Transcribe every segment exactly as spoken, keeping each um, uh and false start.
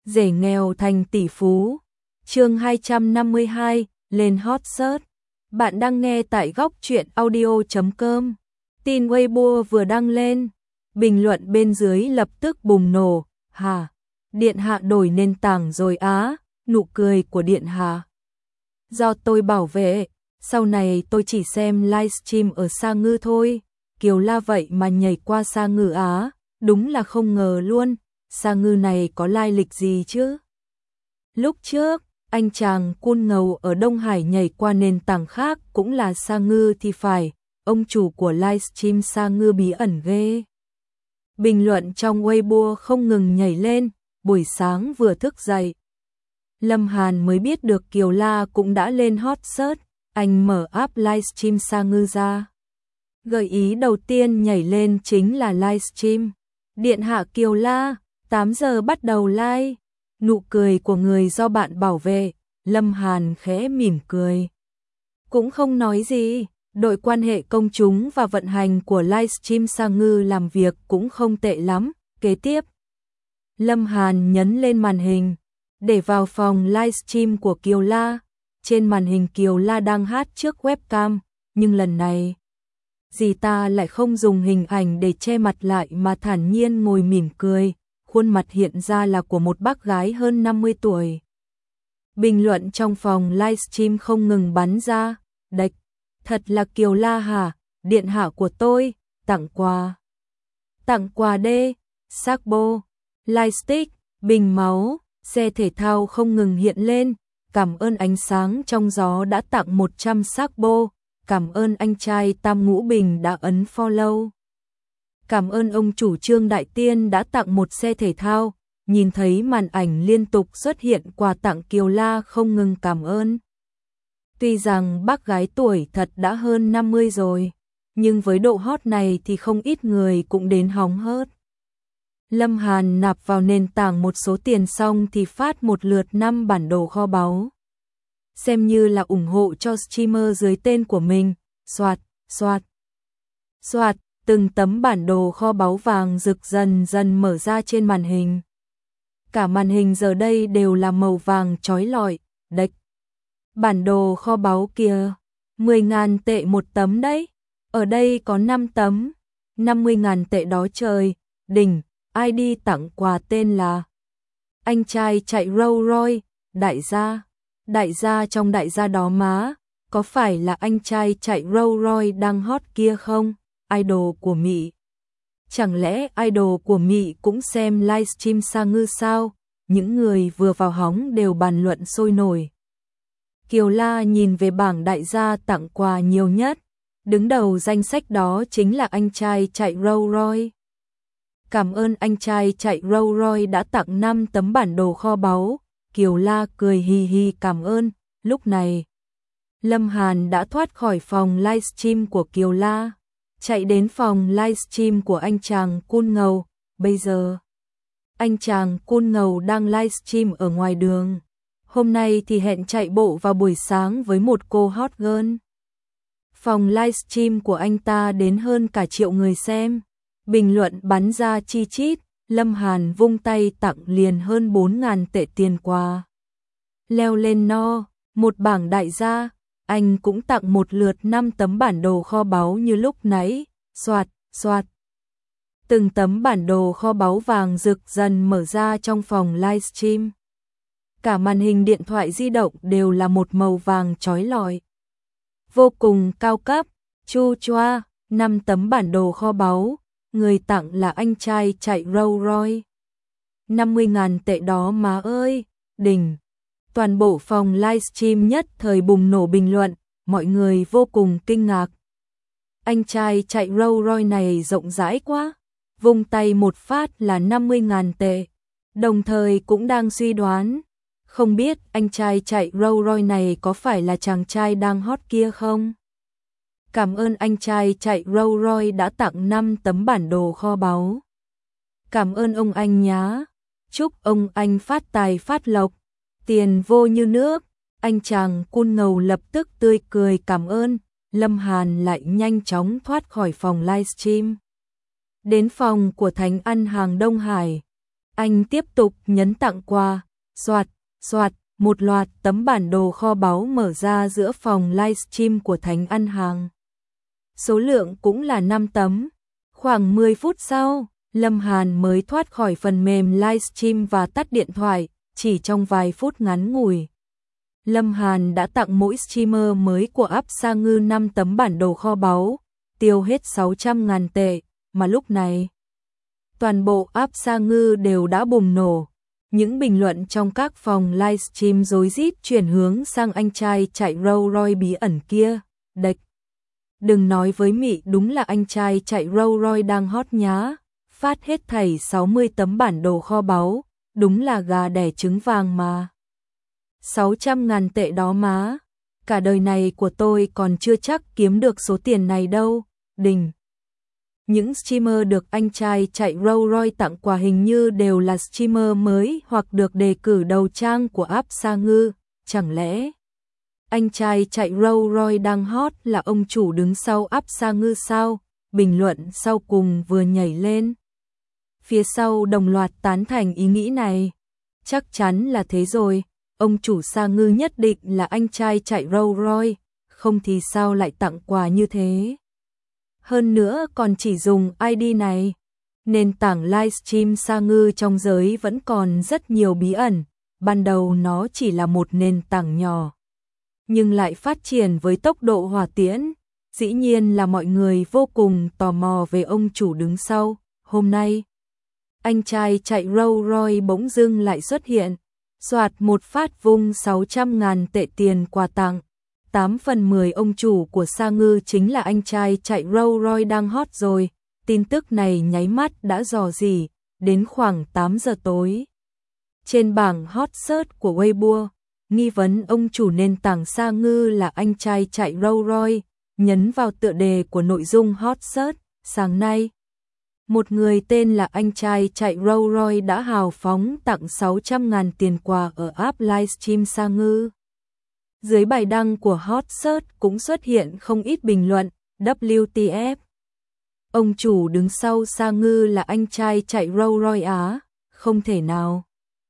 Rể nghèo thành tỷ phú. Chương hai trăm năm mươi hai, lên hot search. Bạn đang nghe tại góc truyện audio chấm com. Tin Weibo vừa đăng lên, bình luận bên dưới lập tức bùng nổ, "Hả? Điện hạ đổi nền tảng rồi á?" Nụ cười của điện hạ. "Do tôi bảo vệ, sau này tôi chỉ xem livestream ở Sa Ngư thôi." Kiều La vậy mà nhảy qua Sa Ngư á, đúng là không ngờ luôn. Sa Ngư này có lai lịch gì chứ? Lúc trước, anh chàng Cun Ngầu ở Đông Hải nhảy qua nền tảng khác cũng là Sa Ngư thì phải, ông chủ của livestream Sa Ngư bí ẩn ghê. Bình luận trong Weibo không ngừng nhảy lên, buổi sáng vừa thức dậy. Lâm Hàn mới biết được Kiều La cũng đã lên hot search, anh mở app livestream Sa Ngư ra. Gợi ý đầu tiên nhảy lên chính là livestream. Điện hạ Kiều La, tám giờ bắt đầu live. Nụ cười của người do bạn bảo vệ, Lâm Hàn khẽ mỉm cười. Cũng không nói gì, đội quan hệ công chúng và vận hành của livestream Sa Ngư làm việc cũng không tệ lắm. Kế tiếp, Lâm Hàn nhấn lên màn hình, để vào phòng livestream của Kiều La. Trên màn hình Kiều La đang hát trước webcam, nhưng lần này, dì ta lại không dùng hình ảnh để che mặt lại mà thản nhiên ngồi mỉm cười, khuôn mặt hiện ra là của một bác gái hơn năm mươi tuổi. Bình luận trong phòng livestream không ngừng bắn ra, "Đệch, thật là Kiều La hả? Điện hạ của tôi, tặng quà. Tặng quà đê, Sakbo, lightstick, bình máu." Xe thể thao không ngừng hiện lên, "Cảm ơn ánh sáng trong gió đã tặng một trăm Sakbo. Cảm ơn anh trai Tam Ngũ Bình đã ấn follow. Cảm ơn ông chủ Trương Đại Tiên đã tặng một xe thể thao." Nhìn thấy màn ảnh liên tục xuất hiện quà tặng, Kiều La không ngừng cảm ơn. Tuy rằng bác gái tuổi thật đã hơn năm mươi rồi, nhưng với độ hot này thì không ít người cũng đến hóng hớt. Lâm Hàn nạp vào nền tảng một số tiền xong thì phát một lượt năm bản đồ kho báu. Xem như là ủng hộ cho streamer dưới tên của mình. Soạt, soạt, soạt, từng tấm bản đồ kho báu vàng rực dần dần mở ra trên màn hình. Cả màn hình giờ đây đều là màu vàng chói lọi. "Đếch, bản đồ kho báu kìa, mười ngàn tệ một tấm đấy. Ở đây có năm tấm, năm mươi ngàn tệ đó trời, đỉnh." i đê tặng quà tên là "Anh trai chạy Rolls Royce, đại gia." Đại gia trong đại gia đó má, có phải là anh trai chạy Rolls Royce đang hot kia không? Idol của Mị. Chẳng lẽ idol của Mị cũng xem livestream Sa Ngư sao? Những người vừa vào hóng đều bàn luận sôi nổi. Kiều La nhìn về bảng đại gia tặng quà nhiều nhất. Đứng đầu danh sách đó chính là anh trai chạy Rolls Royce. "Cảm ơn anh trai chạy Rolls Royce đã tặng năm tấm bản đồ kho báu." Kiều La cười hì hì cảm ơn. Lúc này, Lâm Hàn đã thoát khỏi phòng livestream của Kiều La, chạy đến phòng livestream của anh chàng Cun Ngầu. Bây giờ, anh chàng Cun Ngầu đang livestream ở ngoài đường. Hôm nay thì hẹn chạy bộ vào buổi sáng với một cô hot girl. Phòng livestream của anh ta đến hơn cả triệu người xem. Bình luận bắn ra chi chít. Lâm Hàn vung tay tặng liền hơn bốn ngàn tệ tiền quà. Leo lên no, một bảng đại gia, anh cũng tặng một lượt năm tấm bản đồ kho báu như lúc nãy. Soạt, soạt. Từng tấm bản đồ kho báu vàng rực dần mở ra trong phòng livestream. Cả màn hình điện thoại di động đều là một màu vàng chói lọi. Vô cùng cao cấp, chu choa, năm tấm bản đồ kho báu. Người tặng là anh trai chạy Rolls Royce. năm mươi ngàn tệ đó má ơi, đỉnh. Toàn bộ phòng livestream nhất thời bùng nổ bình luận, mọi người vô cùng kinh ngạc. Anh trai chạy Rolls Royce này rộng rãi quá, vung tay một phát là năm mươi ngàn tệ. Đồng thời cũng đang suy đoán, không biết anh trai chạy Rolls Royce này có phải là chàng trai đang hot kia không? Cảm ơn anh trai chạy Rolls Royce đã tặng năm tấm bản đồ kho báu. Cảm ơn ông anh nhá. Chúc ông anh phát tài phát lộc, tiền vô như nước. Anh chàng Cun Ngầu lập tức tươi cười cảm ơn. Lâm Hàn lại nhanh chóng thoát khỏi phòng livestream. Đến phòng của Thánh Ăn Hàng Đông Hải. Anh tiếp tục nhấn tặng quà, soạt, soạt, một loạt tấm bản đồ kho báu mở ra giữa phòng livestream của Thánh Ăn Hàng. Số lượng cũng là năm tấm. Khoảng mười phút sau, Lâm Hàn mới thoát khỏi phần mềm livestream và tắt điện thoại, chỉ trong vài phút ngắn ngủi. Lâm Hàn đã tặng mỗi streamer mới của app Sa Ngư năm tấm bản đồ kho báu, tiêu hết sáu trăm ngàn tệ, mà lúc này toàn bộ app Sa Ngư đều đã bùng nổ. Những bình luận trong các phòng livestream rối rít chuyển hướng sang anh trai chạy Rolls Royce bí ẩn kia, đệch. Đừng nói với Mị, đúng là anh trai chạy Rolls Royce đang hot nhá, phát hết thảy sáu mươi tấm bản đồ kho báu, đúng là gà đẻ trứng vàng mà. sáu trăm ngàn tệ đó má, cả đời này của tôi còn chưa chắc kiếm được số tiền này đâu, đình. Những streamer được anh trai chạy Rolls Royce tặng quà hình như đều là streamer mới hoặc được đề cử đầu trang của app Sa Ngư, chẳng lẽ anh trai chạy Rolls Royce đang hot là ông chủ đứng sau app Sa Ngư sao? Bình luận sau cùng vừa nhảy lên. Phía sau đồng loạt tán thành ý nghĩ này. Chắc chắn là thế rồi, ông chủ Sa Ngư nhất định là anh trai chạy Rolls Royce, không thì sao lại tặng quà như thế? Hơn nữa còn chỉ dùng i đê này. Nền tảng livestream Sa Ngư trong giới vẫn còn rất nhiều bí ẩn, ban đầu nó chỉ là một nền tảng nhỏ, nhưng lại phát triển với tốc độ hỏa tiễn. Dĩ nhiên là mọi người vô cùng tò mò về ông chủ đứng sau. Hôm nay, anh trai chạy Rolls Royce bỗng dưng lại xuất hiện, soạt một phát vung sáu trăm ngàn tệ tiền quà tặng. tám phần mười ông chủ của Sa Ngư chính là anh trai chạy Rolls Royce đang hot rồi. Tin tức này nháy mắt đã rò rỉ, đến khoảng tám giờ tối. Trên bảng hot search của Weibo, nghi vấn ông chủ nền tảng Sa Ngư là anh trai chạy Rolls Royce, nhấn vào tựa đề của nội dung hot search. Sáng nay, một người tên là anh trai chạy Rolls Royce đã hào phóng tặng sáu trăm ngàn tiền quà ở app livestream Sa Ngư. Dưới bài đăng của hot search cũng xuất hiện không ít bình luận, W T F. Ông chủ đứng sau Sa Ngư là anh trai chạy Rolls Royce á, không thể nào.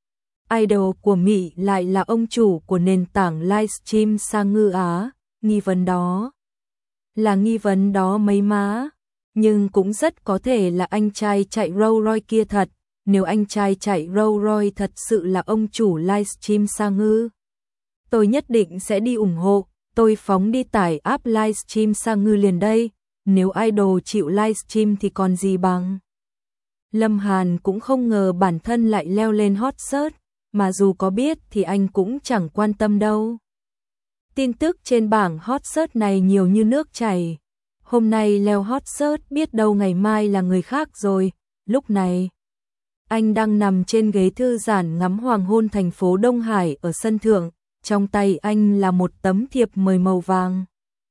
Idol của Mị lại là ông chủ của nền tảng livestream Sa Ngư á, nghi vấn đó là nghi vấn đó mấy má, nhưng cũng rất có thể là anh trai chạy Rolls Royce kia thật. Nếu anh trai chạy Rolls Royce thật sự là ông chủ livestream Sa Ngư, tôi nhất định sẽ đi ủng hộ, tôi phóng đi tải app livestream Sa Ngư liền đây, nếu idol chịu livestream thì còn gì bằng. Lâm Hàn cũng không ngờ bản thân lại leo lên hot search, mà dù có biết thì anh cũng chẳng quan tâm đâu. Tin tức trên bảng hot search này nhiều như nước chảy. Hôm nay leo hot search biết đâu ngày mai là người khác rồi. Lúc này, anh đang nằm trên ghế thư giãn ngắm hoàng hôn thành phố Đông Hải ở sân thượng. Trong tay anh là một tấm thiệp mời màu vàng.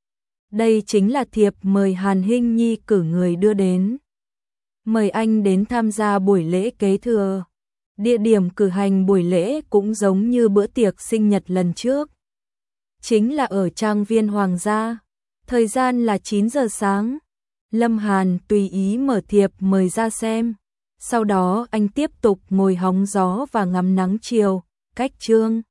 Đây chính là thiệp mời Hàn Hinh Nhi cử người đưa đến. Mời anh đến tham gia buổi lễ kế thừa. Địa điểm cử hành buổi lễ cũng giống như bữa tiệc sinh nhật lần trước. Chính là ở trang viên Hoàng gia. Thời gian là chín giờ sáng. Lâm Hàn tùy ý mở thiệp mời ra xem. Sau đó anh tiếp tục ngồi hóng gió và ngắm nắng chiều. Cách chương